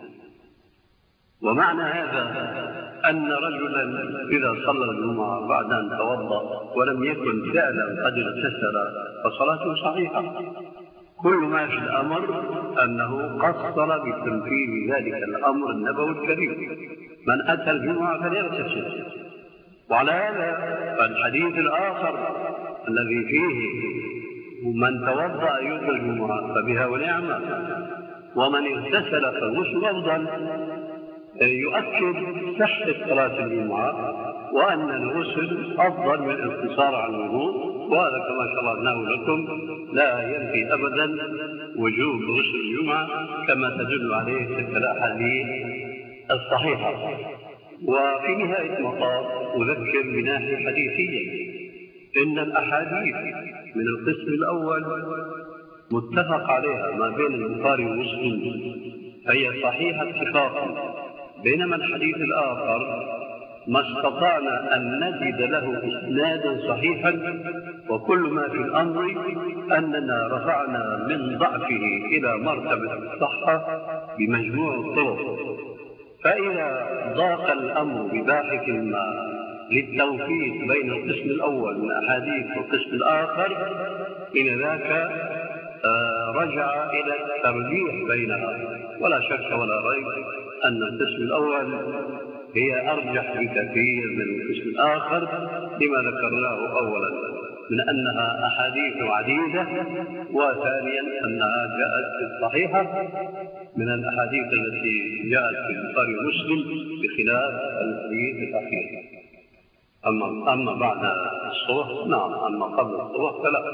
ومعنى هذا أن رجلا إذا صلى الجمعة بعد أن توضأ ولم يكن فعلا قد اغتسل فصلاته صحيحة. كل ما في الأمر أنه قصر بتنفيذ ذلك الأمر النبوي الكريم، من أتى الجمعة فليغتسل. وعلى هذا فالحديث الآخر الذي فيه من توضأ يوم الجمعة فبها ونعمة ومن اغتسل فالغسل أفضل، يؤكد صحة صلاة الجمعة وأن الغسل أفضل من الاقتصار على الوضوء. وهذا كما شرحناه لكم لا ينفي أبدا وجوب غسل الجمعة كما تدل عليه تلك الأحاديث الصحيحة. وفي نهاية المطاف أذكر بناحية حديثية، إن الأحاديث من القسم الأول متفق عليها ما بين البخاري ومسلم، هي صحيحة اتفاقا، بينما الحديث الآخر ما استطعنا أن نجد له إسنادا صحيحا، وكل ما في الأمر أننا رفعنا من ضعفه إلى مرتبة الصحة بمجموع الطرق. فإذا ضاق الأمر بباحث ما للتوفيق بين القسم الأول من الأحاديث والقسم الآخر، إن ذاك رجع إلى الترجيح بينها. ولا شك ولا ريب أن القسم الأول هي أرجح بكثير من القسم الآخر لما ذكرناه أولا من أنها أحاديث عديدة، وثانيا أنها جاءت في الصحيحة من الأحاديث التي جاءت في البخاري ومسلم بخلاف الحديث الأخير. أما, أما بعد الصبح نعم، أما قبل الصبح فلا،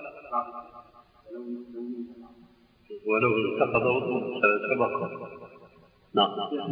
ولو انتقض وضوء سبق. نعم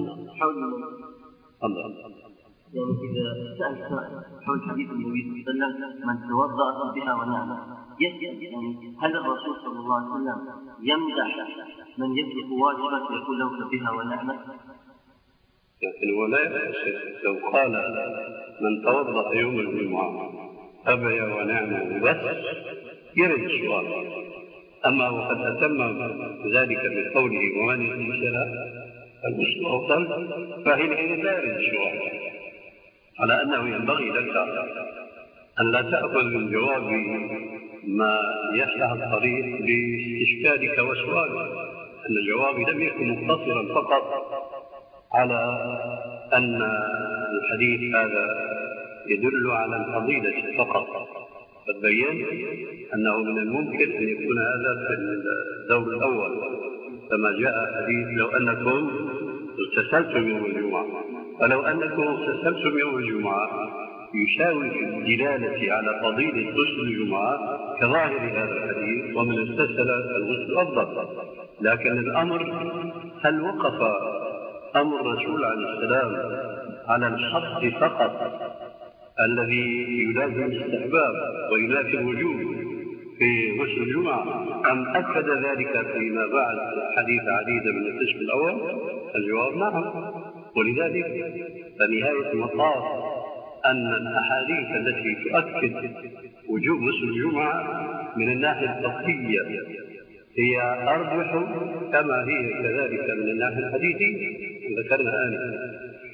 الله. يعني إذا سأل سائل حول حديث النبي صلى الله عليه وسلم من توضأ بها ونعمة، يعني هل الرسول صلى الله عليه وسلم يمدح من يترك واجبا يقول له بها ونعمة؟ لكن ولا لو قال من توضأ يوم الجمعة فبها ونعمة بس يرد السؤال، أما وقد أتم ذلك بقوله ومن اغتسل فالغسل أفضل، فحينئذ لا يرد السؤال. على أنه ينبغي لك أن لا تأخذ من جوابي ما يفتح الطريق لاستشكالك وسؤالك، أن جوابي لم يكن مقتصرا فقط على أن الحديث هذا يدل على الفضيلة فقط. قد بينت أنه من الممكن أن يكون هذا في الدور الأول، كما جاء حديث لو أنكم اغتسلتم يوم الجمعة، ولو أنكم اغتسلتم يوم الجمعة يشاوي في الدلالة على فضيلة غسل الجمعة كظاهر هذا الحديث، ومن اغتسل الغسل أفضل. لكن الأمر هل وقف أمر الرسول عليه السلام على الحظ فقط الذي يلازم الاستحباب وينافي الوجوب في غسل الجمعة، أم أكد ذلك فيما بعد حديث عديدة من القسم الأول؟ الجواب نعم. ولذلك فنهاية المطاف أن الأحاديث التي تؤكد وجوب غسل الجمعة من الناحية الفقهية هي أرجح كما هي كذلك من الناحية الحديثية ذكرنا آنفا.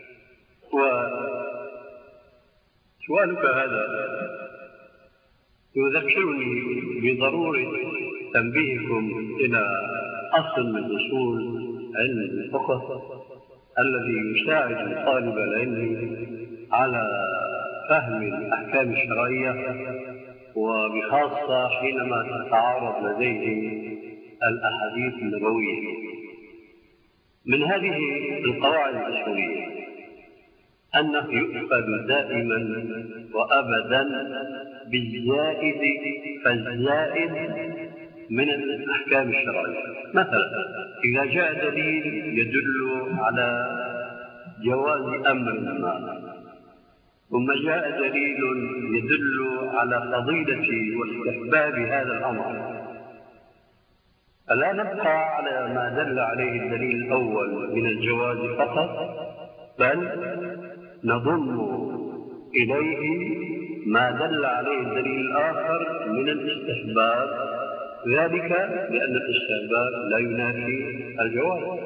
وسؤالك هذا يذكرني بضرورة تنبيهكم إلى أصل من أصول علم الفقه الذي يساعد طالب العلم على فهم الأحكام الشرعية، وبخاصة حينما تتعارض لديه الأحاديث النبوية. من هذه القواعد الأصولية أنه يؤخذ دائما وأبدا بالزائد فالزائد من الأحكام الشرعية. مثلا إذا جاء دليل يدل على جواز أمر ما، ثم جاء دليل يدل على فضيلة واستحباب هذا الأمر، فلا نبقى على ما دل عليه الدليل الأول من الجواز فقط، بل نضم إليه ما دل عليه الدليل الآخر من الاستحباب، ذلك لأن الاستحباب لا ينافي الجواز.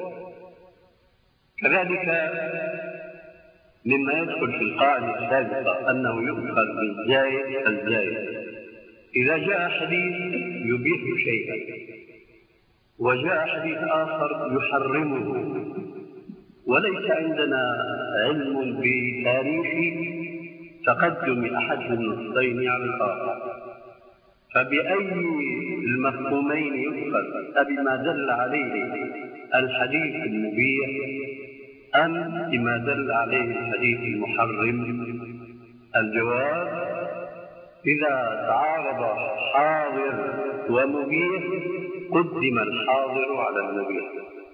كذلك مما يدخل في القاعدة السابقة أنه يؤخذ بالزايد الزايد. إذا جاء حديث يبيح شيئا وجاء حديث آخر يحرمه، وليس عندنا علم بتاريخ تقدم أحد النصين على الآخر، فبأي المفهومين يؤخذ؟ أبما دل عليه الحديث المبيح أم بما دل عليه الحديث المحرم؟ الجواب: إذا تعارض حاضر ومبيح قدم الحاضر على المبيح.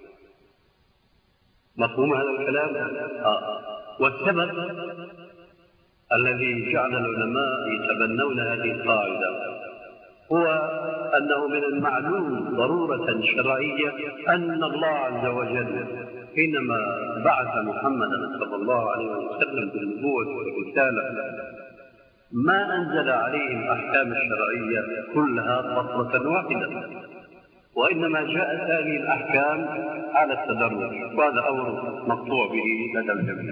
مفهوم هذا الكلام؟ آه. والسبب الذي جعل العلماء يتبنون هذه القاعدة هو أنه من المعلوم ضرورة شرعية أن الله عز وجل حينما بعث محمدا صلى الله عليه وسلم بالنبوة والرسالة ما أنزل عليه الأحكام الشرعية كلها خطوة واحدة، وإنما جاءت هذه الأحكام على التدرج، وهذا أمر مقطوع به لدى الجميع.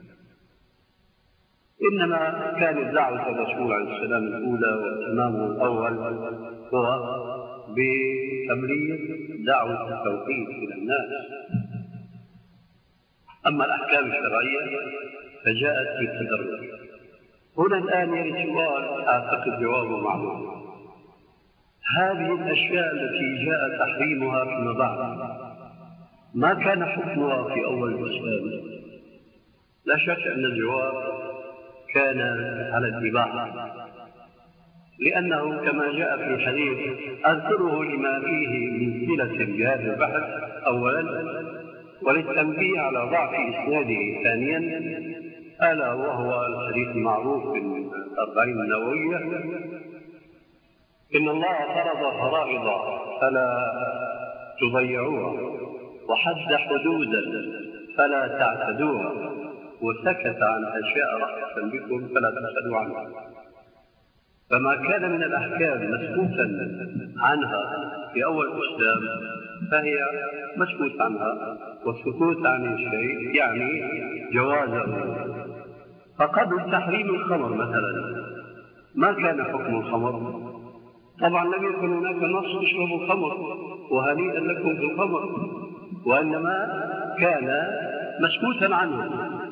إنما كانت دعوة الرسول عليه السلام الأولى واهتمامه الأول هو بتبليغ دعوة التوحيد إلى الناس. أما الأحكام الشرعية فجاءت بالتدرج. هنا الآن يرد سؤال أعتقد جوابه معلوم: هذه الأشياء التي جاء تحريمها فيما بعد ما كان حكمها في أول الإسلام؟ لا شك أن الجواب كان على الإباحة، لأنه كما جاء في حديث أذكره لما فيه من صلة بهذا البحث أولا، وللتنبيه على ضعف إسناده ثانيا، ألا وهو الحديث المعروف في الأربعين النووية: إن الله فرض فرائض فلا تضيعوها، وحد حدودا فلا تعتدوها، وسكت عن أشياء رحمة بكم فلا تسألوا عنها. فما كان من الأحكام مسكوتا عنها في أول الإسلام فهي مسكوت عنها، والسكوت عن الشيء يعني جوازه. فقبل تحريم الخمر مثلا ما كان حكم الخمر؟ طبعا لم يكن هناك نص اشربوا الخمر وهنيئا لكم في الخمر، وإنما كان مسكوتا عنه.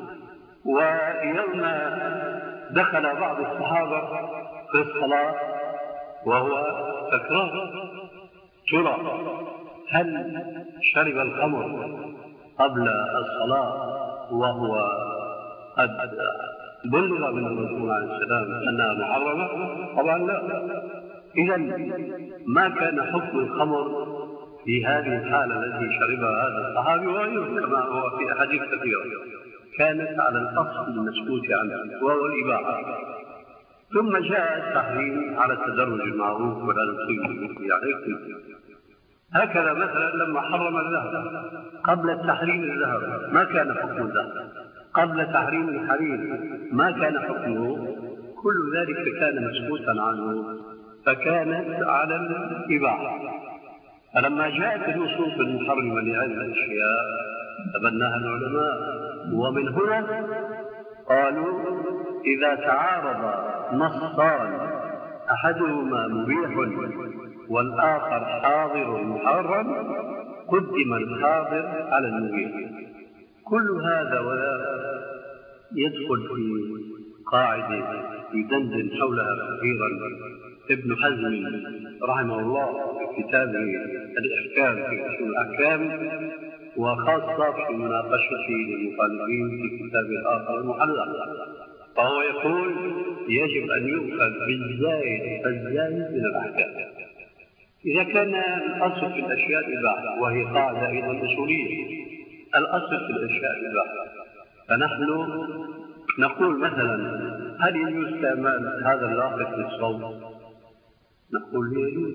ويوم دخل بعض الصحابة في الصلاة وهو سكران، ترى هل شرب الخمر قبل الصلاة وهو قد بلغ من الرسول عليه السلام أنها محرمة؟ طبعا لا. إذا ما كان حكم الخمر في هذه الحالة التي شربها هذا الصحابي وغيره كما هو في أحاديث كثيرة، كانت على الأصل المسكوت عنه وهو الإباحة. ثم جاء التحريم على التدرج المعروف ولا نصيب المثل عليكم. هكذا مثلا لما حرم الذهب قبل تحريم الذهب ما كان حكم الذهب، قبل تحريم الحرير ما كان حكمه، كل ذلك كان مسكوتا عنه، فكانت على الإباحة. فلما جاءت النصوص المحرمة لهذه الأشياء تبناها العلماء، ومن هنا قالوا إذا تعارض نصان أحدهما مبيح والآخر حاضر محرم قدم الحاضر على المبيح. كل هذا ولا يدخل في قاعدة يدندن حولها كثيرا ابن حزم رحمه الله في كتابه الإحكام في أصول الأحكام، وخاصة في مناقشته للمخالفين في كتابه الآخر المحلى، فهو يقول يجب أن يؤخذ بالزايد فالزايد من الأحكام. إذا كان الأصل في الأشياء الإباحة، وهي قاعدة أيضا أصولية، الأصل في الأشياء الإباحة، فنحن نقول مثلا هل يجوز استعمال هذا اللاقط للصوت؟ نقول يجوز.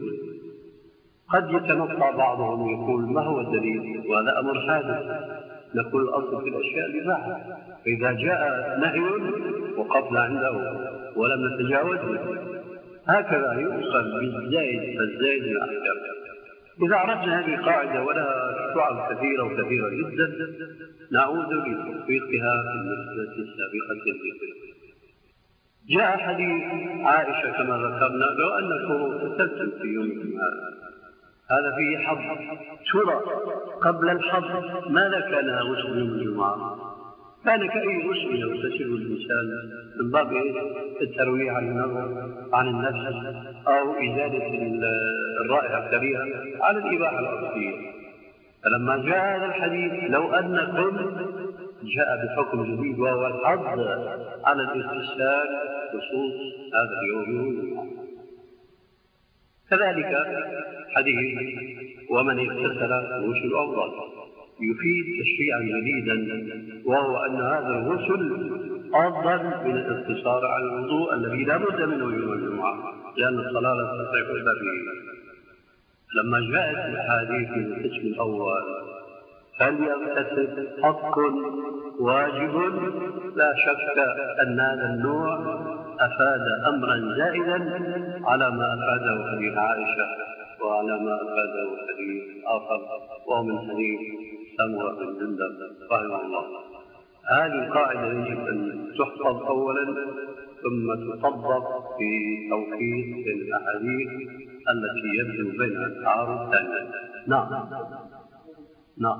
قد يتنطع بعضهم يقول ما هو الدليل وهذا أمر حادث، نقول الأصل في الأشياء الإباحة، فإذا جاء نهي وقفنا عنده ولم نتجاوزه. هكذا يؤخذ بالزايد فالزايد من الأحكام. إذا عرفنا هذه القاعدة ولها شعب كثيرة وكثيرة جدا نعود لتطبيقها في المسألة السابقة الذكر. جاء حديث عائشة كما ذكرنا لو أنكم تسلسل في يومكم هذا هذا فيه حظ، ترى قبل الحظ ماذا كان غسل يوم الجمعة؟ كان كأي غسل يغتسل الإنسان من باب الترويح عن النظر عن النفس أو إزالة الرائحة الكريهة على الإباحة الأصلية. فلما جاء هذا الحديث لو أنكم جاء بحكم جديد وهو الحظ على الاغتسال خصوص هذا اليوم. كذلك حديث ومن اغتسل غسل أفضل يفيد تشريعا جديدا، وهو أن هذا الغسل أفضل من الاقتصار على الوضوء الذي لا بد منه يوم الجمعة، لأن الصلاة لا تصح إلا به. لما جاءت الأحاديث في القسم الأول فليغتسل حق واجب، لا شك أن هذا النوع أفاد أمرا زائدا على ما أفاده حديث عائشة وعلى ما أفاده حديث آخر وهو من حديث سمرة بن جندب رحمه الله. هذه القاعدة يجب أن تحفظ أولا ثم تطبق في توحيد الأحاديث التي يبدو بينها التعارض ثانيا. نعم نعم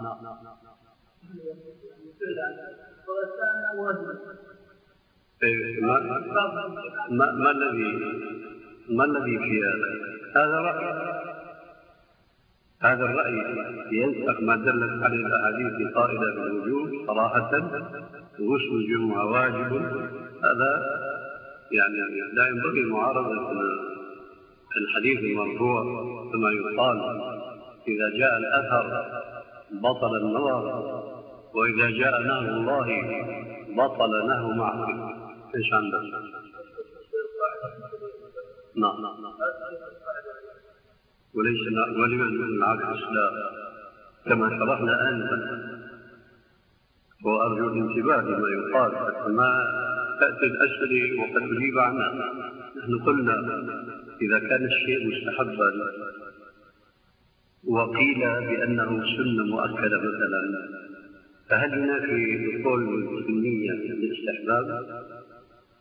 ما, ما, ما الذي ما الذي في هذا؟ هذا رأي هذا الرأي ينسخ ما دلت عليه الأحاديث القائلة بالوجوب صراحة. غسل الجمعة واجب، هذا يعني لا ينبغي معارضة الحديث المرفوع كما يقال إذا جاء الأثر بطل النظر، وإذا جاء نهي الله بطل نهي معه. ايش عندك؟ نعم وليس ولمن العكس لا، كما شرحنا آنفا. وأرجو الانتباه لما يقال حتى ما تأتي الأسئلة وقد تجيب عنها. نحن قلنا إذا كان الشيء مستحبا وقيل بأنه سنة مؤكدة مثلا، فهل ينافي القول السنية الاستحباب؟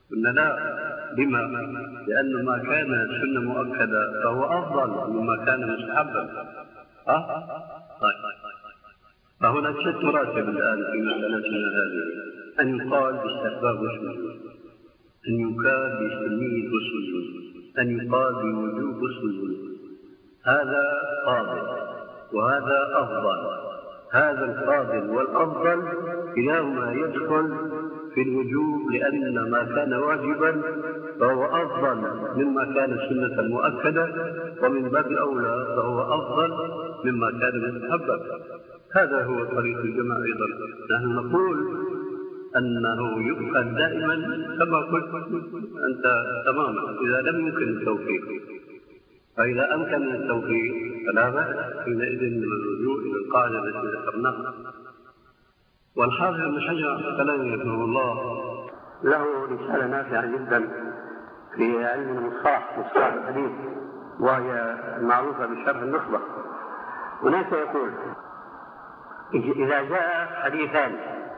قلنا لا. لما؟ لأن ما كان سنة مؤكدة فهو أفضل مما كان مستحبا. أه؟ طيب. فهناك ست مراتب الآن في مسألتنا هذه: أن يقال باستحباب السجود، أن يقال بسنية السجود، أن يقال بوجوب السجود. هذا فاضل وهذا أفضل. هذا الفاضل والأفضل كلاهما يدخل في الوجوب، لأن ما كان واجبا فهو أفضل مما كان سنة مؤكدة، ومن باب أولى فهو أفضل مما كان مستحبا. هذا هو طريق الجمع أيضا. نحن نقول أنه يؤخذ دائما كما قلت أنت تماما إذا لم يمكن التوفيق. فإذا أمكن التوفيق فلا بأس حينئذ من الرجوع إلى القاعدة التي ذكرناها. والحافظ ابن حجر العسقلاني رحمه الله له رسالة نافعة جدا في علم المصطلح مصطلح الحديث، وهي المعروفة بشرح النخبة. هناك يقول: إذا جاء حديثان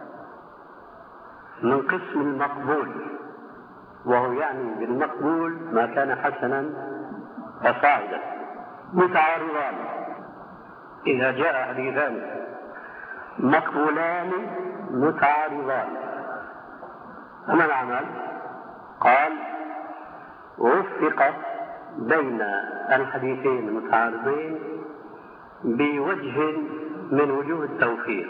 من قسم المقبول، وهو يعني بالمقبول ما كان حسنا فصاعدا، متعارضان، إذا جاء حديثان مقبولان متعارضان فما العمل؟ قال: وفق بين الحديثين المتعارضين بوجه من وجوه التوفيق.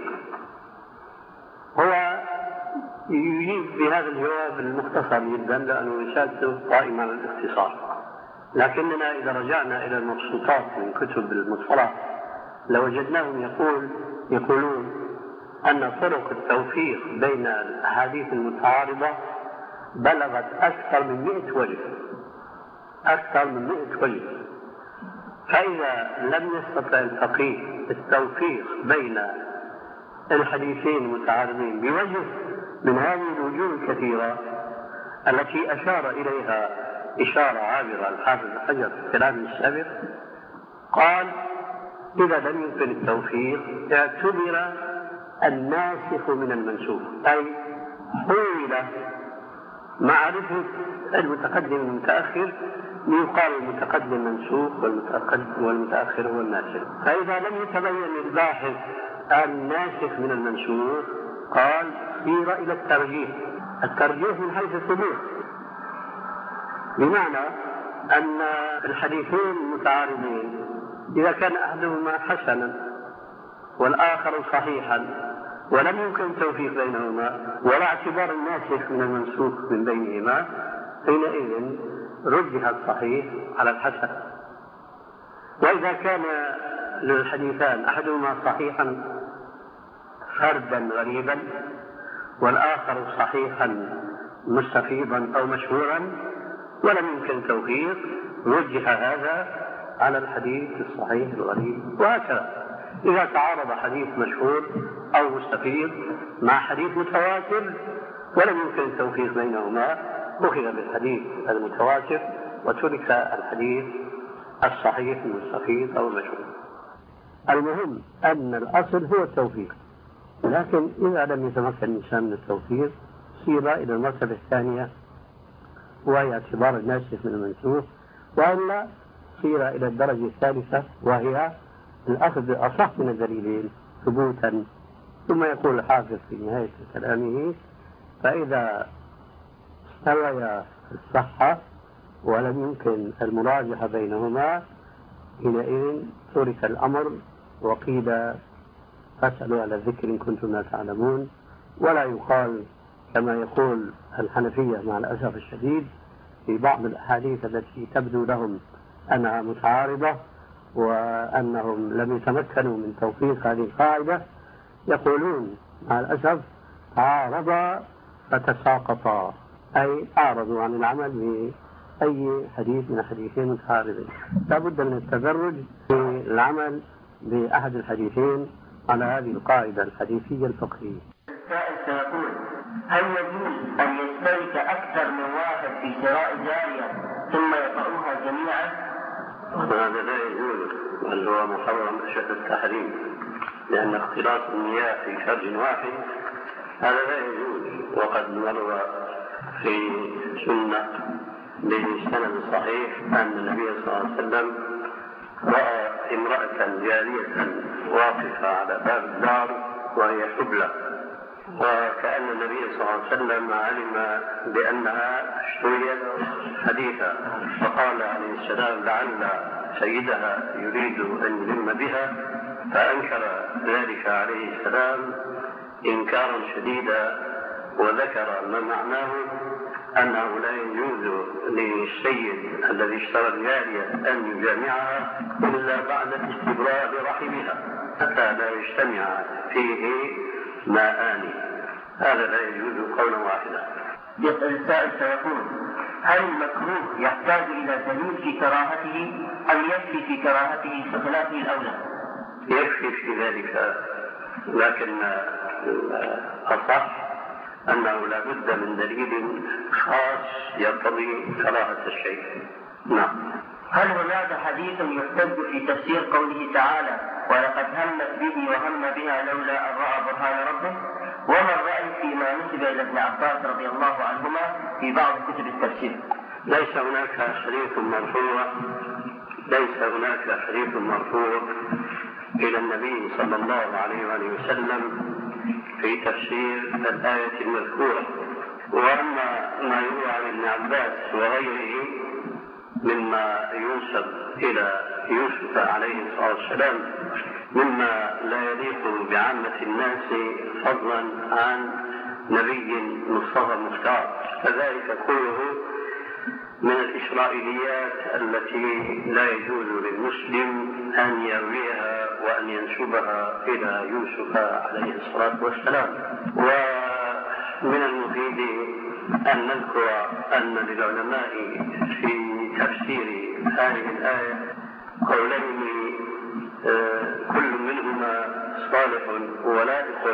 هو يجيب بهذا الجواب المختصر جدا لأنه رسالته قائمة على الاختصار، لكننا إذا رجعنا إلى المبسوطات من كتب المصطلح لوجدناهم يقول يقولون أن طرق التوفيق بين الأحاديث المتعارضة بلغت أكثر من مئة وجه، أكثر من مئة وجه. فإذا لم يستطع الفقيه التوفيق بين الحديثين المتعارضين بوجه من هذه الوجوه الكثيرة التي أشار إليها إشارة عابرة الحافظ ابن حجر في الكلام السابق، قال: إذا لم يمكن التوفيق اعتبر الناسخ من المنسوخ، أي حول معرفة المتقدم والمتأخر ليقال المتقدم منسوخ والمتأخر هو الناسخ. فإذا لم يتبين الباحث الناسخ من المنسوخ قال: سير إلى الترجيح. الترجيح من حيث الثبوت، بمعنى أن الحديثين المتعارضين إذا كان أحدهما حسنا والآخر صحيحا ولم يمكن التوفيق بينهما ولا اعتبار الناسخ من المنسوخ من بينهما، حينئذ رجح الصحيح على الحسن. وإذا كان للحديثان أحدهما صحيحا فردا غريبا والآخر صحيحا مستفيضا أو مشهورا ولم يمكن التوفيق، رجح هذا على الحديث الصحيح الغريب. وهكذا إذا تعارض حديث مشهور أو مستفيض مع حديث متواتر ولم يمكن التوفيق بينهما، أخذ بالحديث المتواتر وترك الحديث الصحيح المستفيض أو المشهور. المهم أن الأصل هو التوفيق، لكن إذا لم يتمكن الإنسان من التوفيق سير إلى المرتبة الثانية وهي اعتبار الناسخ من المنسوخ، وإلا سير إلى الدرجة الثالثة وهي الأخذ بالأصح من الدليلين ثبوتا. ثم يقول الحافظ في نهاية كلامه: فإذا استويا الصحة ولم يمكن المراجعة بينهما حينئذ ترك الأمر وقيل فاسألوا على الذكر إن كنتم لا تعلمون. ولا يقال كما يقول الحنفية مع الأسف الشديد في بعض الأحاديث التي تبدو لهم أنها متعارضة وأنهم لم يتمكنوا من توفيق هذه القاعدة، يقولون مع الأسف تعارضا فتساقطا، أي أعرضوا عن العمل بأي حديث من حديثين متعارضين. لا بد من التدرج في العمل بأحد الحديثين على هذه القاعدة الحديثية الفقهية. السائل سيقول: هل يجوز أن يشترك أكثر من واحد في شراء جارية ثم يقعوها جميعا؟ هذا لا يجوز، بل هو محرم أشد التحريم، لأن اختلاط المياه في شرج واحد هذا لا يجوز. وقد مر في سنة بسند صحيح أن النبي صلى الله عليه وسلم رأى امرأة جارية واقفة على باب الدار وهي حبلى، وكأن النبي صلى الله عليه وسلم علم بأنها اشتريت حديثا، فقال عليه السلام لعل سيدها يريد أن يلم بها، فأنكر ذلك عليه السلام إنكارا شديدا، وذكر ما معناه أنه لا يجوز للسيد الذي اشترى الجارية أن يجامعها إلا بعد استبراء رحمها حتى لا يجتمع فيه ماءان، هذا لا يجوز قولا واحدا. يسأل السائل فيقول: هل المكروه يحتاج إلى دليل في كراهته أم يكفي في كراهته بخلافه الأولى؟ يكفي في ذلك، لكن الأصح أنه لا بد من دليل خاص يقتضي كراهة الشيء. نعم. هل هناك حديث يحتج في تفسير قوله تعالى: ولقد همت به وهم بها لولا أن رأى برهان ربه؟ وما الرأي فيما نسب إلى ابن عباس رضي الله عنهما في بعض كتب التفسير؟ ليس هناك حديث مرفوع ليس هناك حديث مرفوع إلى النبي صلى الله عليه وآله وسلم في تفسير الآية المذكورة. وأما ما يروى عن ابن عباس وغيره مما ينسب إلى يوسف عليه الصلاة والسلام مما لا يليق بعامة الناس فضلا عن نبي مصطفى مختار، فذلك كله من الإسرائيليات التي لا يجوز للمسلم أن يرويها وأن ينسبها إلى يوسف عليه الصلاة والسلام. ومن المفيد أن نذكر أن للعلماء في تفسير هذه الآية قولين كل منهما صالح ولائق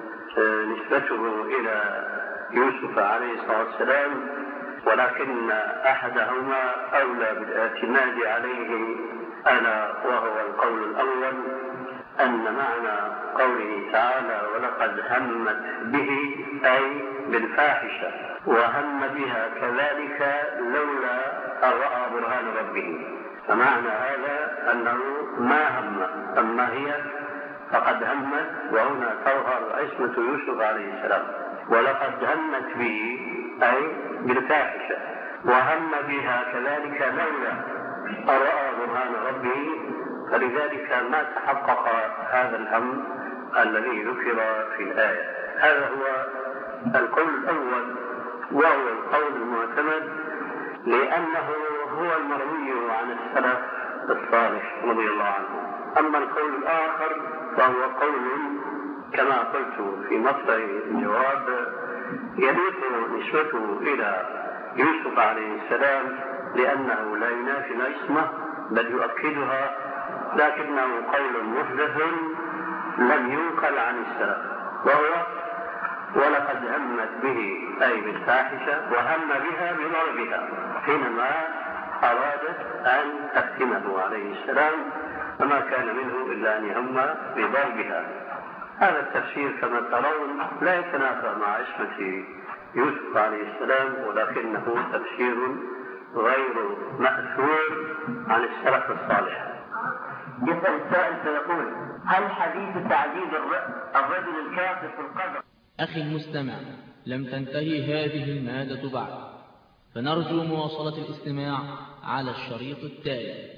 نسبته إلى يوسف عليه الصلاة والسلام، ولكن أحدهما أولى بالاعتماد عليه، ألا وهو القول الأول، أن معنى قوله تعالى ولقد همت به أي بالفاحشة، وهم بها كذلك لولا أن رأى برهان ربه، فمعنى هذا أنه ما هم، أما هي فقد همت، وهنا تظهر عصمة يوسف عليه السلام. ولقد همت به أي بالفاحشة، وهم بها كذلك لولا أن رأى برهان ربه، فلذلك ما تحقق هذا الهم الذي ذكر في الآية. هذا هو القول الأول، وهو القول المعتمد لأنه هو المروي عن السلف الصالح رضي الله عنه. أما القول الآخر فهو قول كما قلت في مصدر الجواب يليق نسبته إلى يوسف عليه السلام لأنه لا ينافي العصمة بل يؤكدها، لكنه قول محدث لم ينقل عن السلف، وهو ولقد همت به أي بالفاحشة وهم بها بضربها حينما أرادت أن تختمه عليه السلام، فما كان منه إلا أن يهم بضربها. هذا التفسير كما ترون لا يتنافى مع عصمة يوسف عليه السلام، ولكنه تفسير غير مأثور عن السلف الصالح. يسأل السائل فيقول: هل حديث تعذيب الرجل الكافر في القبر؟ أخي المستمع، لم تنتهي هذه المادة بعد، فنرجو مواصلة الاستماع على الشريط التالي.